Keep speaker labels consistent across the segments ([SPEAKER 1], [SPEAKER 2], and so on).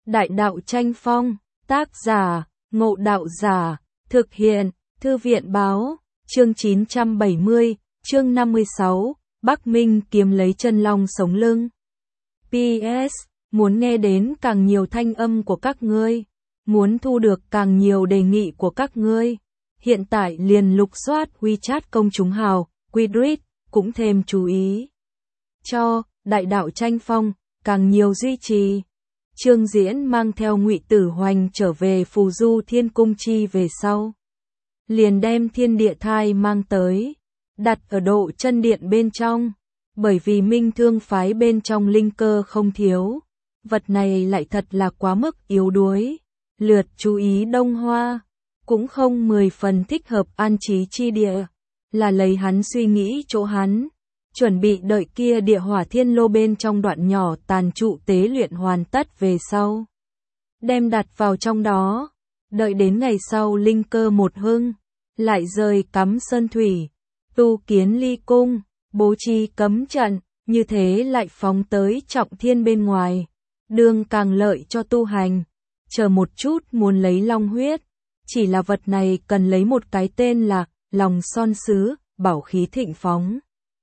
[SPEAKER 1] Đại đạo tranh phong, tác giả, Ngộ Đạo Giả, thực hiện, Thư viện báo, chương 970, chương 56, Bắc Minh kiếm lấy chân long sống lưng. PS, muốn nghe đến càng nhiều thanh âm của các ngươi, muốn thu được càng nhiều đề nghị của các ngươi. Hiện tại liền lục soát WeChat công chúng hào, Quidread, cũng thêm chú ý cho Đại đạo tranh phong, càng nhiều duy trì. Trương Diễn mang theo Ngụy Tử Hoành trở về Phù Du Thiên Cung chi về sau, liền đem Thiên Địa Thai mang tới, đặt ở độ chân điện bên trong, bởi vì Minh Thương phái bên trong linh cơ không thiếu, vật này lại thật là quá mức yếu đuối. Lượt chú ý Đông Hoa, cũng không 10 phần thích hợp an trí chi địa, là lấy hắn suy nghĩ chỗ hắn, chuẩn bị đợi kia địa hỏa thiên lô bên trong đoạn nhỏ tàn trụ tế luyện hoàn tất về sau, đem đặt vào trong đó, đợi đến ngày sau linh cơ một hưng, lại rời cắm sơn thủy, tu kiến ly cung, bố trí cấm trận, như thế lại phóng tới trọng thiên bên ngoài, đường càng lợi cho tu hành. Chờ một chút muốn lấy long huyết, chỉ là vật này cần lấy một cái tên là lòng son sứ, bảo khí thịnh phóng.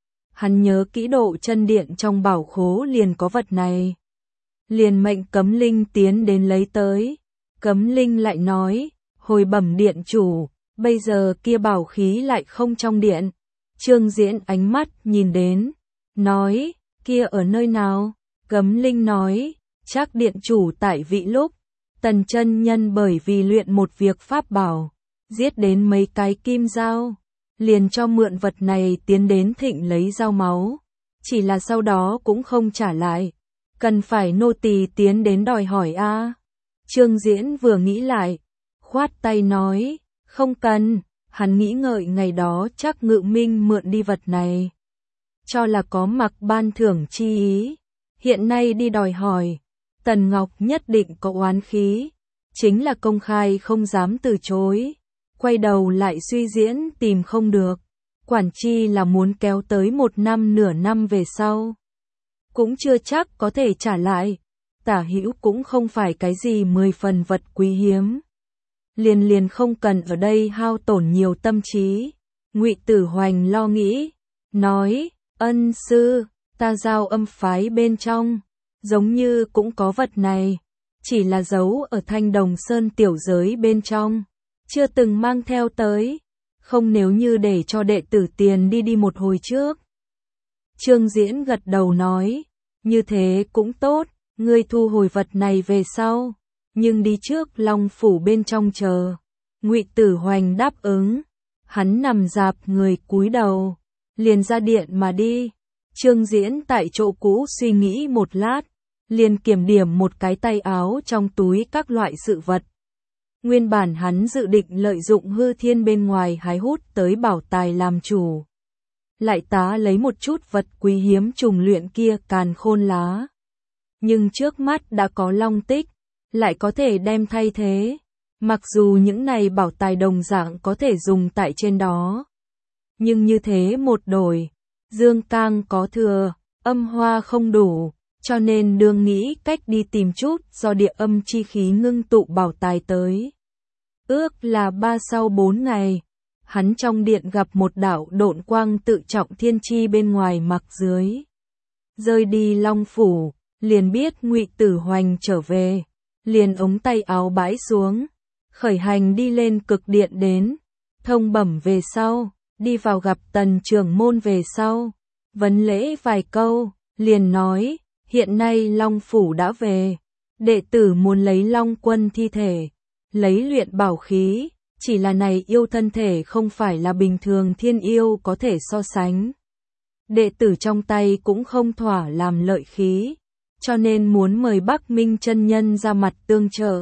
[SPEAKER 1] Hắn nhớ kỹ độ chân điện trong bảo khố liền có vật này. Liền mệnh Cấm Linh tiến đến lấy tới. Cấm Linh lại nói, hồi bẩm điện chủ, bây giờ kia bảo khí lại không trong điện. Trương Diễn ánh mắt nhìn đến, nói, kia ở nơi nào? Cấm Linh nói, chắc điện chủ tại vị lúc. Tần chân nhân bởi vì luyện một việc pháp bảo, giết đến mấy cái kim dao, liền cho mượn vật này tiến đến thịnh lấy dao máu, chỉ là sau đó cũng không trả lại, cần phải nô tỳ tiến đến đòi hỏi a. Trương Diễn vừa nghĩ lại, khoát tay nói, không cần, hắn nghĩ ngợi ngày đó chắc Ngự Minh mượn đi vật này, cho là có mặc ban thưởng chi ý, hiện nay đi đòi hỏi. Tần Ngọc nhất định có oán khí, chính là công khai không dám từ chối, quay đầu lại suy diễn tìm không được, quản chi là muốn kéo tới một năm nửa năm về sau. Cũng chưa chắc có thể trả lại, tả hữu cũng không phải cái gì 10 phần vật quý hiếm. Liền không cần ở đây hao tổn nhiều tâm trí. Ngụy Tử Hoành lo nghĩ, nói, ân sư, ta giao âm phái bên trong. Giống như cũng có vật này, chỉ là giấu ở Thanh Đồng Sơn tiểu giới bên trong, chưa từng mang theo tới, không nếu như để cho đệ tử tiền đi một hồi trước. Trương Diễn gật đầu nói, như thế cũng tốt, ngươi thu hồi vật này về sau, nhưng đi trước Long Phủ bên trong chờ. Ngụy Tử Hoành đáp ứng, hắn nằm dạp người cúi đầu, liền ra điện mà đi. Trương Diễn tại chỗ cũ suy nghĩ một lát, liền kiểm điểm một cái tay áo trong túi các loại sự vật. Nguyên bản hắn dự định lợi dụng hư thiên bên ngoài hái hút tới bảo tài làm chủ. Lại tá lấy một chút vật quý hiếm trùng luyện kia càn khôn lá. Nhưng trước mắt đã có long tích, lại có thể đem thay thế. Mặc dù những này bảo tài đồng dạng có thể dùng tại trên đó. Nhưng như thế một đổi, dương cang có thừa, âm hoa không đủ. Cho nên đương nghĩ cách đi tìm chút do địa âm chi khí ngưng tụ bảo tài tới. Ước là 3 sau 4 ngày, hắn trong điện gặp một đạo độn quang tự trọng thiên chi bên ngoài mặc dưới. Rơi đi Long Phủ, liền biết Ngụy Tử Hoành trở về, liền ống tay áo bãi xuống, khởi hành đi lên cực điện đến, thông bẩm về sau, đi vào gặp Tần trưởng môn về sau, vấn lễ vài câu, liền nói, hiện nay Long Phủ đã về, đệ tử muốn lấy Long Quân thi thể, lấy luyện bảo khí, chỉ là này yêu thân thể không phải là bình thường thiên yêu có thể so sánh. Đệ tử trong tay cũng không thỏa làm lợi khí, cho nên muốn mời Bắc Minh chân nhân ra mặt tương trợ.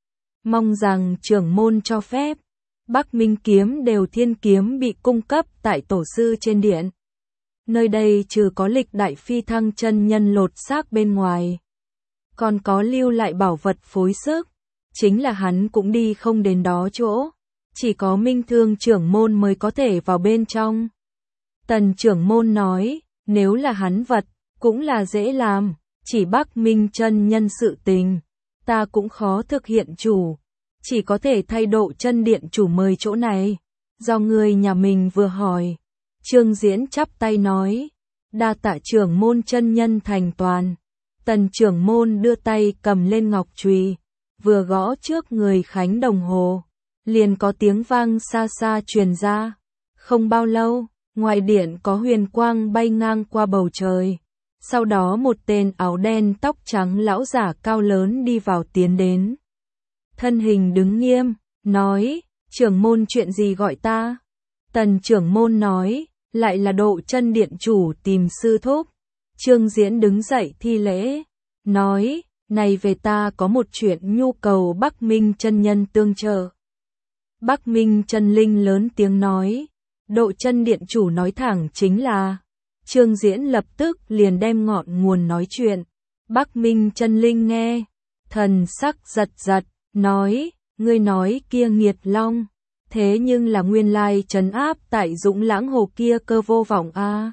[SPEAKER 1] Mong rằng trưởng môn cho phép, Bắc Minh kiếm đều thiên kiếm bị cung cấp tại tổ sư trên điện. Nơi đây trừ có lịch đại phi thăng chân nhân lột xác bên ngoài, còn có lưu lại bảo vật phối sức, chính là hắn cũng đi không đến đó chỗ, chỉ có Minh Thương trưởng môn mới có thể vào bên trong. Tần trưởng môn nói, nếu là hắn vật, cũng là dễ làm, chỉ Bắc Minh chân nhân sự tình, ta cũng khó thực hiện chủ, chỉ có thể thay độ chân điện chủ mời chỗ này, do người nhà mình vừa hỏi. Trương Diễn chắp tay nói, đa tạ trưởng môn chân nhân thành toàn. Tần trưởng môn đưa tay cầm lên ngọc chùy, vừa gõ trước người Khánh đồng hồ, liền có tiếng vang xa xa truyền ra. Không bao lâu, ngoài điện có huyền quang bay ngang qua bầu trời. Sau đó một tên áo đen tóc trắng lão giả cao lớn đi vào tiến đến. Thân hình đứng nghiêm, nói, trưởng môn chuyện gì gọi ta? Tần trưởng môn nói, lại là độ chân điện chủ tìm sư thúc. Trương Diễn đứng dậy thi lễ, nói, này về ta có một chuyện nhu cầu Bắc Minh chân nhân tương trợ. Bắc Minh chân linh lớn tiếng nói, độ chân điện chủ nói thẳng chính là. Trương Diễn lập tức liền đem ngọn nguồn nói chuyện. Bắc Minh chân linh nghe, thần sắc giật giật, nói, ngươi nói kia nghiệt long, thế nhưng là nguyên lai trấn áp tại Dũng Lãng Hồ kia Cơ Vô Vọng a.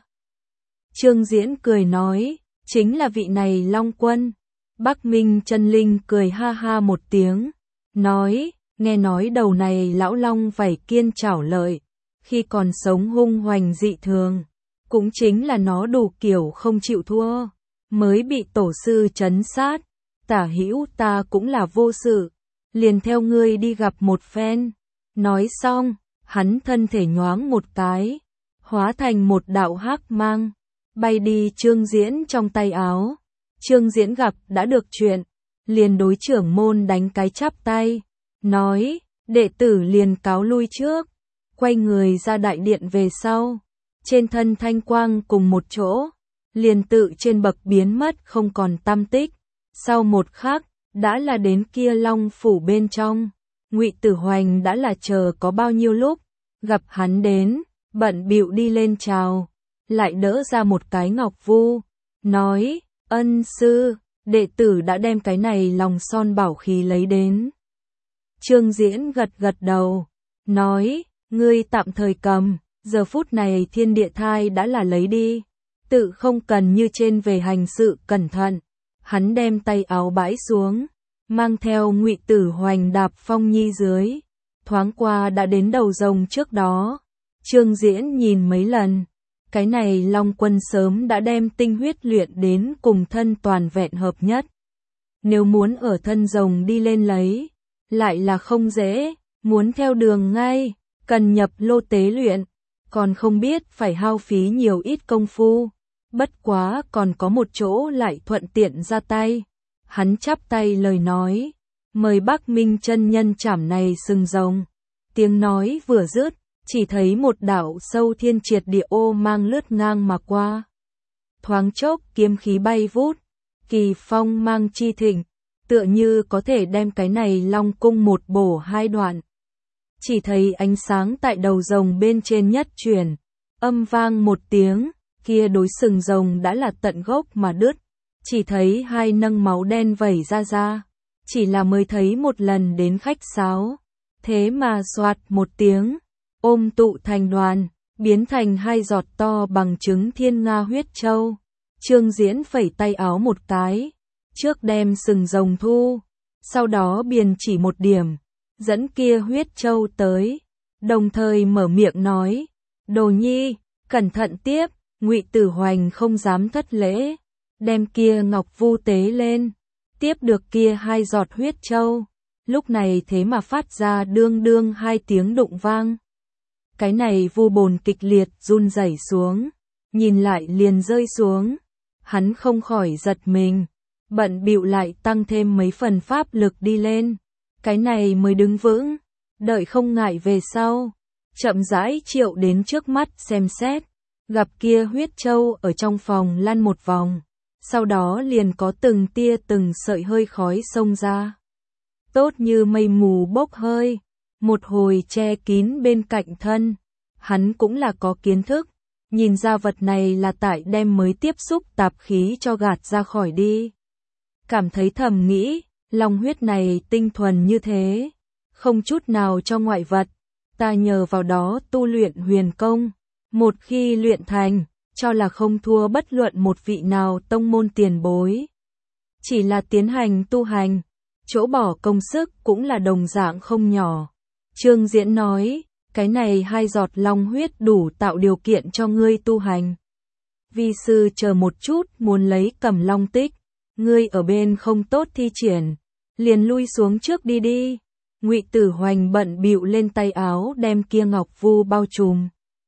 [SPEAKER 1] Trương Diễn cười nói, chính là vị này Long Quân. Bắc Minh chân linh cười ha ha một tiếng, nói, nghe nói đầu này lão long vảy kiên chảo lợi, khi còn sống hung hoành dị thường, cũng chính là nó đủ kiểu không chịu thua, mới bị tổ sư trấn sát. Tả hữu ta cũng là vô sự, liền theo ngươi đi gặp một phen. Nói xong, hắn thân thể nhoáng một cái, hóa thành một đạo hắc mang, bay đi Trương Diễn trong tay áo. Trương Diễn gặp đã được chuyện, liền đối trưởng môn đánh cái chắp tay, nói, đệ tử liền cáo lui trước, quay người ra đại điện về sau. Trên thân thanh quang cùng một chỗ, liền tự trên bậc biến mất không còn tăm tích. Sau một khắc, đã là đến kia Long phủ bên trong. Ngụy Tử Hoành đã là chờ có bao nhiêu lúc, gặp hắn đến, bận bịu đi lên chào, lại đỡ ra một cái ngọc vu, nói, ân sư, đệ tử đã đem cái này lòng son bảo khí lấy đến. Trương Diễn gật gật đầu, nói, ngươi tạm thời cầm, giờ phút này thiên địa thai đã là lấy đi, tự không cần như trên về hành sự cẩn thận. Hắn đem tay áo bãi xuống, mang theo Ngụy Tử Hoành đạp phong nhi dưới, thoáng qua đã đến đầu rồng trước đó. Trương Diễn nhìn mấy lần, cái này Long Quân sớm đã đem tinh huyết luyện đến cùng thân toàn vẹn hợp nhất. Nếu muốn ở thân rồng đi lên lấy, lại là không dễ, muốn theo đường ngay, cần nhập lô tế luyện, còn không biết phải hao phí nhiều ít công phu. Bất quá còn có một chỗ lại thuận tiện ra tay. Hắn chắp tay lời nói, mời Bắc Minh chân nhân chảm này sừng rồng. Tiếng nói vừa dứt, chỉ thấy một đạo sâu thiên triệt địa ô mang lướt ngang mà qua. Thoáng chốc kiếm khí bay vút, kỳ phong mang chi thịnh, tựa như có thể đem cái này Long cung một bổ hai đoạn. Chỉ thấy ánh sáng tại đầu rồng bên trên nhất chuyển, âm vang một tiếng, kia đối sừng rồng đã là tận gốc mà đứt, chỉ thấy hai nâng máu đen vẩy ra, chỉ là mới thấy một lần đến khách sáo, thế mà xoạt một tiếng, ôm tụ thành đoàn, biến thành hai giọt to bằng trứng thiên nga huyết châu. Trương Diễn phẩy tay áo một cái, trước đem sừng rồng thu, sau đó biền chỉ một điểm, dẫn kia huyết châu tới, đồng thời mở miệng nói, Đồ Nhi, cẩn thận tiếp. Ngụy Tử Hoành không dám thất lễ, đem kia ngọc vu tế lên, tiếp được kia hai giọt huyết châu, lúc này thế mà phát ra đương đương hai tiếng đụng vang. Cái này vu bồn kịch liệt run rẩy xuống, nhìn lại liền rơi xuống, hắn không khỏi giật mình, bận bịu lại tăng thêm mấy phần pháp lực đi lên, cái này mới đứng vững, đợi không ngại về sau, chậm rãi triệu đến trước mắt xem xét. Gặp kia huyết châu ở trong phòng lăn một vòng, sau đó liền có từng tia từng sợi hơi khói xông ra. Tốt như mây mù bốc hơi, một hồi che kín bên cạnh thân. Hắn cũng là có kiến thức, nhìn ra vật này là tại đem mới tiếp xúc tạp khí cho gạt ra khỏi đi. Cảm thấy thầm nghĩ, long huyết này tinh thuần như thế, không chút nào cho ngoại vật, ta nhờ vào đó tu luyện huyền công. Một khi luyện thành, cho là không thua bất luận một vị nào tông môn tiền bối. Chỉ là tiến hành tu hành, chỗ bỏ công sức cũng là đồng dạng không nhỏ. Trương Diễn nói, cái này 2 giọt long huyết đủ tạo điều kiện cho ngươi tu hành. Vi sư chờ một chút muốn lấy Cẩm Long Tích, ngươi ở bên không tốt thi triển, liền lui xuống trước đi đi. Ngụy Tử Hoành bận bịu lên tay áo đem kia ngọc vu bao trùm.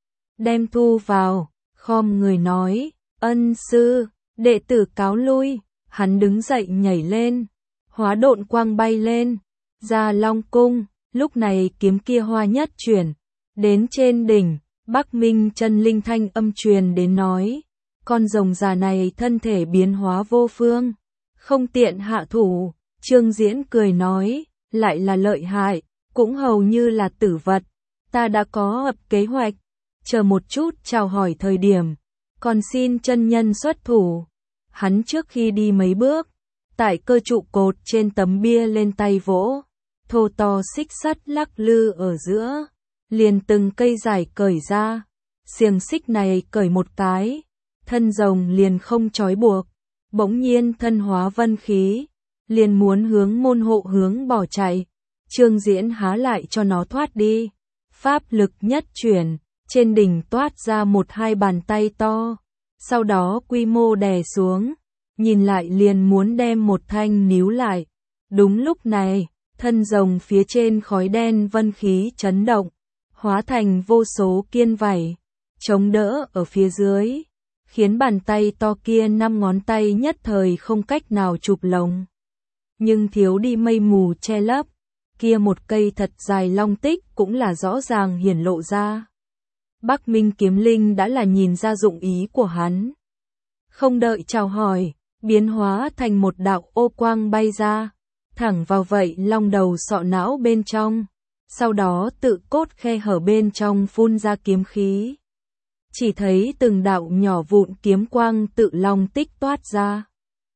[SPEAKER 1] Đem thu vào, khom người nói, ân sư, đệ tử cáo lui. Hắn đứng dậy nhảy lên, hóa độn quang bay lên, ra Long Cung. Lúc này kiếm kia hoa nhất chuyển, đến trên đỉnh, Bắc Minh chân linh thanh âm truyền đến nói, con rồng già này thân thể biến hóa vô phương, không tiện hạ thủ. Trương Diễn cười nói, lại là lợi hại, cũng hầu như là tử vật, ta đã có ập kế hoạch, chờ một chút chào hỏi thời điểm, còn xin chân nhân xuất thủ. Hắn trước khi đi mấy bước, tại cơ trụ cột trên tấm bia lên tay vỗ, thô to xích sắt lắc lư ở giữa, liền từng cây dài cởi ra, xiềng xích này cởi một cái, thân rồng liền không trói buộc, bỗng nhiên thân hóa vân khí, liền muốn hướng môn hộ hướng bỏ chạy. Trương Diễn há lại cho nó thoát đi, pháp lực nhất chuyển, trên đỉnh toát ra 1-2 bàn tay to, sau đó quy mô đè xuống, nhìn lại liền muốn đem một thanh níu lại. Đúng lúc này, thân rồng phía trên khói đen vân khí chấn động, hóa thành vô số kiên vảy, chống đỡ ở phía dưới, khiến bàn tay to kia 5 ngón tay nhất thời không cách nào chụp lồng. Nhưng thiếu đi mây mù che lấp, kia một cây thật dài long tích cũng là rõ ràng hiển lộ ra. Bắc Minh kiếm linh đã là nhìn ra dụng ý của hắn. Không đợi chào hỏi, biến hóa thành một đạo ô quang bay ra, thẳng vào vậy long đầu sọ não bên trong, sau đó tự cốt khe hở bên trong phun ra kiếm khí. Chỉ thấy từng đạo nhỏ vụn kiếm quang tự long tích toát ra.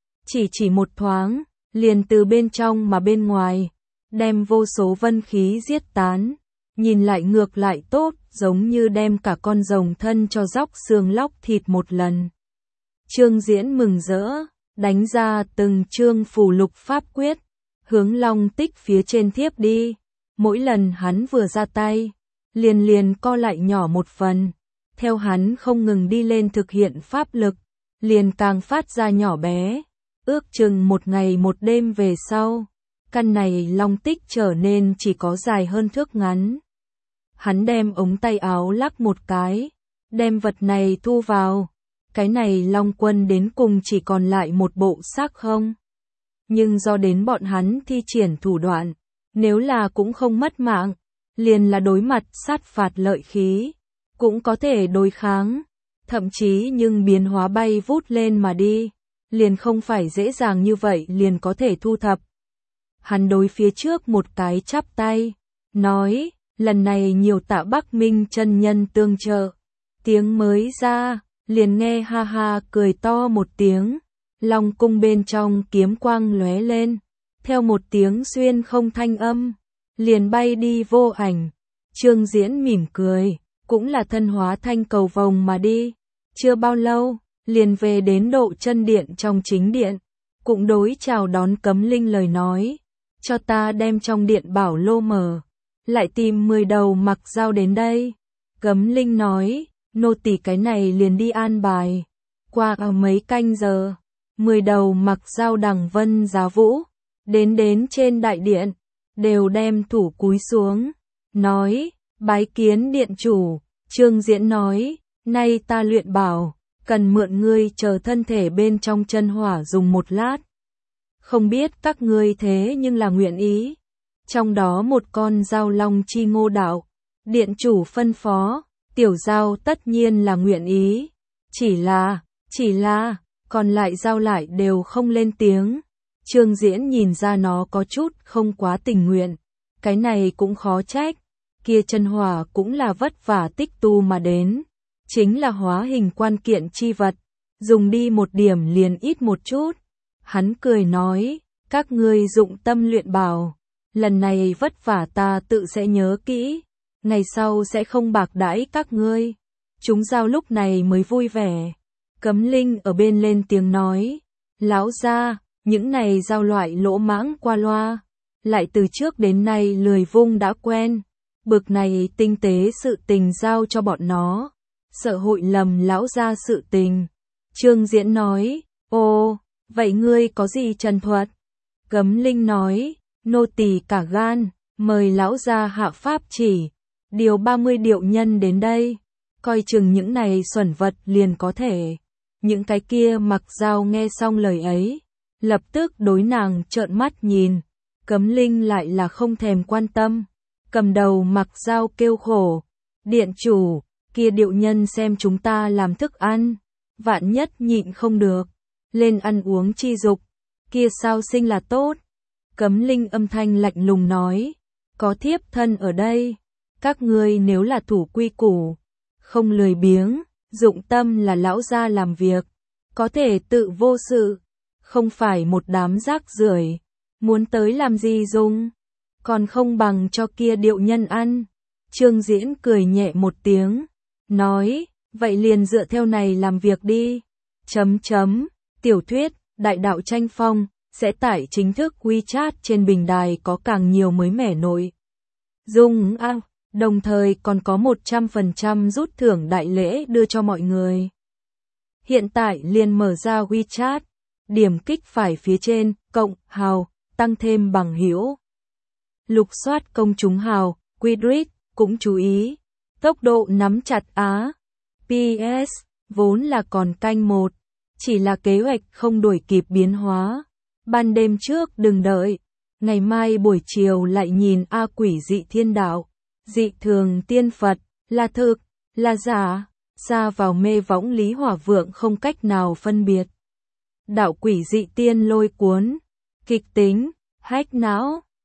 [SPEAKER 1] Chỉ một thoáng, liền từ bên trong mà bên ngoài, đem vô số vân khí giết tán, nhìn lại ngược lại tốt, giống như đem cả con rồng thân cho róc xương lóc thịt một lần. Trương Diễn mừng rỡ, đánh ra từng chương phù lục pháp quyết, hướng long tích phía trên thiếp đi. Mỗi lần hắn vừa ra tay, liền co lại nhỏ một phần. Theo hắn không ngừng đi lên thực hiện pháp lực, liền càng phát ra nhỏ bé. Ước chừng 1 ngày 1 đêm về sau, căn này long tích trở nên chỉ có dài hơn thước ngắn. Hắn đem ống tay áo lắc một cái, đem vật này thu vào. Cái này long quân đến cùng chỉ còn lại một bộ xác không. Nhưng do đến bọn hắn thi triển thủ đoạn, nếu là cũng không mất mạng, liền là đối mặt sát phạt lợi khí, cũng có thể đối kháng, thậm chí nhưng biến hóa bay vút lên mà đi, liền không phải dễ dàng như vậy liền có thể thu thập. Hắn đối phía trước một cái chắp tay, nói, lần này nhiều tạ Bắc Minh chân nhân tương trợ. Tiếng mới ra, liền nghe ha ha cười to một tiếng, Long cung bên trong kiếm quang lóe lên, theo một tiếng xuyên không thanh âm, liền bay đi vô ảnh. Trương Diễn mỉm cười, cũng là thân hóa thanh cầu vồng mà đi, chưa bao lâu, liền về đến Độ Chân Điện trong chính điện, cũng đối chào đón Cấm Linh lời nói, cho ta đem trong điện bảo lô mở, lại tìm 10 đầu mặc dao đến đây. Cấm Linh nói, nô tỳ cái này liền đi an bài. Qua mấy canh giờ, 10 đầu mặc dao đằng vân giá vũ, đến trên đại điện, đều đem thủ cúi xuống, nói, bái kiến điện chủ. Trương Diễn nói, nay ta luyện bảo, cần mượn ngươi chờ thân thể bên trong chân hỏa dùng một lát. Không biết các ngươi thế nhưng là nguyện ý. Trong đó một con dao long chi ngô đạo, điện chủ phân phó, tiểu dao tất nhiên là nguyện ý. Chỉ là, còn lại dao lại đều không lên tiếng. Trương Diễn nhìn ra nó có chút không quá tình nguyện. Cái này cũng khó trách. Kia chân hỏa cũng là vất vả tích tu mà đến. Chính là hóa hình quan kiện chi vật. Dùng đi một điểm liền ít một chút. Hắn cười nói, các ngươi dụng tâm luyện bảo. Lần này vất vả ta tự sẽ nhớ kỹ. Ngày sau sẽ không bạc đãi các ngươi. Chúng dao lúc này mới vui vẻ. Cấm Linh ở bên lên tiếng nói, lão gia, Những này giao loại lỗ mãng qua loa, lại từ trước đến nay lười vung đã quen, bực này tinh tế sự tình giao cho bọn nó, sợ hội lầm lão gia sự tình. Trương Diễn nói, ồ, vậy ngươi có gì trần thuật? Cấm Linh nói, nô tỳ cả gan, mời lão gia hạ pháp chỉ, điều 30 điệu nhân đến đây, coi chừng những này xuẩn vật liền có thể. Những cái kia mặc dao nghe xong lời ấy, lập tức đối nàng trợn mắt nhìn, Cấm Linh lại là không thèm quan tâm, cầm đầu mặc dao kêu khổ, điện chủ, kia điệu nhân xem chúng ta làm thức ăn, vạn nhất nhịn không được, lên ăn uống chi dục, kia sao sinh là tốt. Cấm Linh âm thanh lạnh lùng nói, có thiếp thân ở đây, các ngươi nếu là thủ quy củ, không lười biếng, dụng tâm là lão gia làm việc, có thể tự vô sự, không phải một đám rác rưởi, muốn tới làm gì dùng, còn không bằng cho kia điệu nhân ăn. Trương Diễn cười nhẹ một tiếng, nói, vậy liền dựa theo này làm việc đi. Tiểu thuyết, Đại đạo tranh phong, sẽ tải chính thức WeChat trên bình đài có càng nhiều mới mẻ nội dung đồng thời còn có 100% rút thưởng đại lễ đưa cho mọi người. Hiện tại liền mở ra WeChat, điểm kích phải phía trên, cộng, hào, tăng thêm bằng hữu. Lục soát công chúng hào, Quidrit, cũng chú ý, tốc độ nắm chặt á. PS, vốn là còn canh 1, chỉ là kế hoạch không đuổi kịp biến hóa. Ban đêm trước đừng đợi, ngày mai buổi chiều lại nhìn A Quỷ Dị Thiên Đạo, dị thường tiên Phật, là thực, là giả, xa vào mê võng Lý Hỏa Vượng không cách nào phân biệt. Đạo Quỷ Dị Tiên lôi cuốn, kịch tính, hack não.